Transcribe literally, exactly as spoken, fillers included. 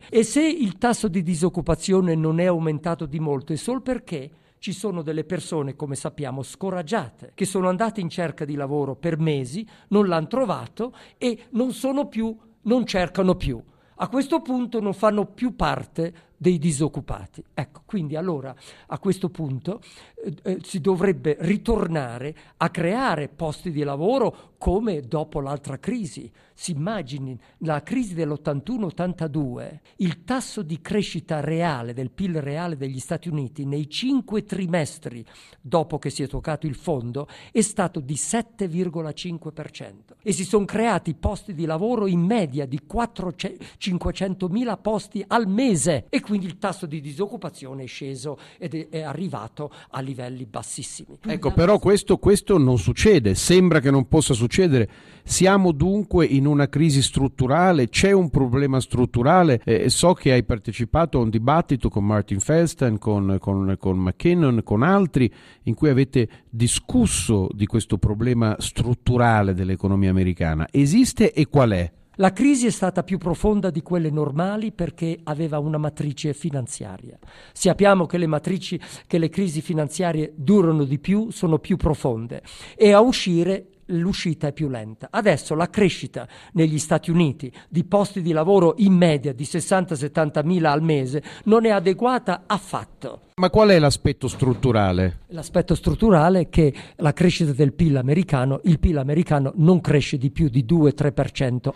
E se il tasso di disoccupazione non è aumentato di molto è solo perché ci sono delle persone, come sappiamo, scoraggiate, che sono andate in cerca di lavoro per mesi, non l'hanno trovato e non sono più, non cercano più. A questo punto non fanno più parte dei disoccupati. Ecco, quindi allora a questo punto eh, eh, si dovrebbe ritornare a creare posti di lavoro come dopo l'altra crisi. Si immagini la crisi dell'ottantuno ottantadue, il tasso di crescita reale del P I L reale degli Stati Uniti nei cinque trimestri dopo che si è toccato il fondo è stato di sette virgola cinque per cento e si sono creati posti di lavoro in media di cinquecentomila posti al mese e quindi il tasso di disoccupazione è sceso ed è, è arrivato a livelli bassissimi. Ecco, però questo, questo non succede, sembra che non possa succedere. Siamo dunque in una crisi strutturale, c'è un problema strutturale. Eh, so che hai partecipato a un dibattito con Martin Feldstein, con, con, con McKinnon, con altri, in cui avete discusso di questo problema strutturale dell'economia americana. Esiste e qual è? La crisi è stata più profonda di quelle normali perché aveva una matrice finanziaria. Sappiamo che le matrici, che le crisi finanziarie durano di più, sono più profonde e a uscire l'uscita è più lenta. Adesso la crescita negli Stati Uniti di posti di lavoro in media di sessanta settanta mila al mese non è adeguata affatto. Ma qual è l'aspetto strutturale? L'aspetto strutturale è che la crescita del P I L americano, il P I L americano non cresce di più di due tre per cento